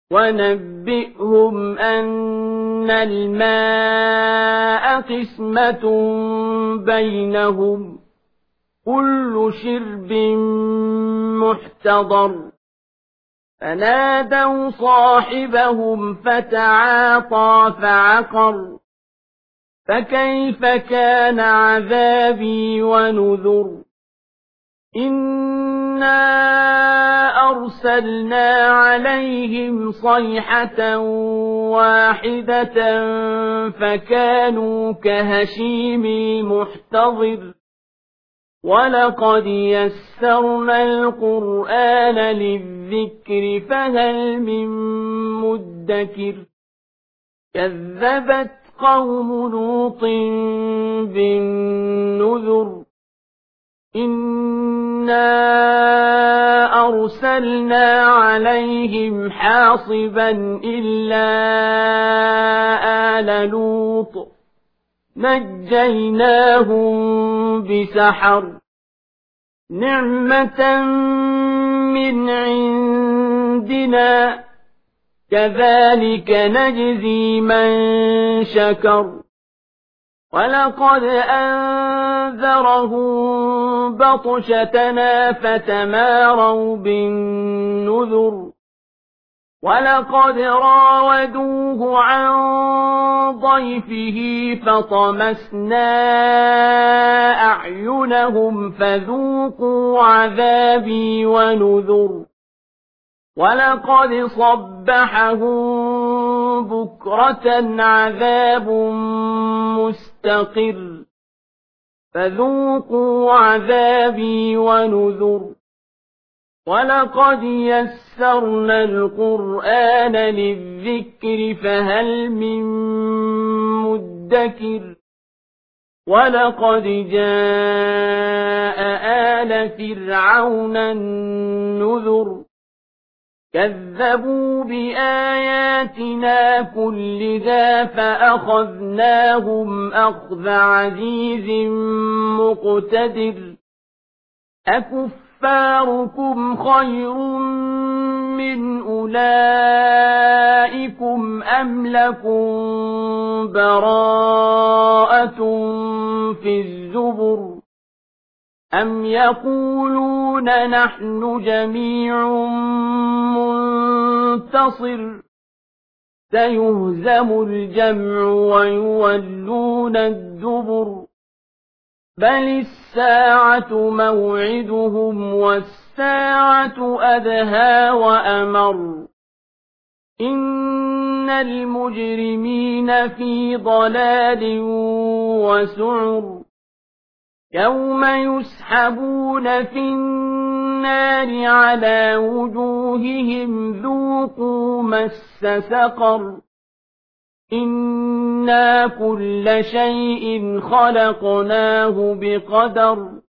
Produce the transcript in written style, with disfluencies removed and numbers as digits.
ونبئهم أن الماء قسمة بينهم كل شرب محتضر فنادوا صاحبهم فتعاطى فعقر فكيف كان عذابي ونذر إنا أرسلنا عليهم صيحة واحدة فكانوا كهشيم المحتضر ولقد يسرنا القرآن للذكر فهل من مدكر كذبت قوم لوط بالنذر إنا أرسلنا عليهم حاصبا إلا آل لوط نجيناهم بسحر نعمة من عندنا كذلك نجزي من شكر ولقد أنذرهم بطشتنا فتماروا بالنذر ولقد راودوه عن ضيفه فطمسنا أعينهم فذوقوا عذابي ونذر ولقد صبحهم بكرة عذاب مستقر فذوقوا عذابي ونذر ولقد يسرنا القرآن للذكر فهل من مدكر ولقد جاء آل فرعون النذر كذبوا بآياتنا كلها فأخذناهم أخذ عزيز مقتدر أكفاركم خير من أولئكم أم لكم براءة في الزبر أم يقولون نحن جميع منتصر سيهزم الجمع ويولون الدبر بل الساعة موعدهم والساعة أدهى وأمر إن المجرمين في ضلال وسعر يوم يسحبون في النار على وجوههم ذوقوا مس سقر إنا كل شيء خلقناه بقدر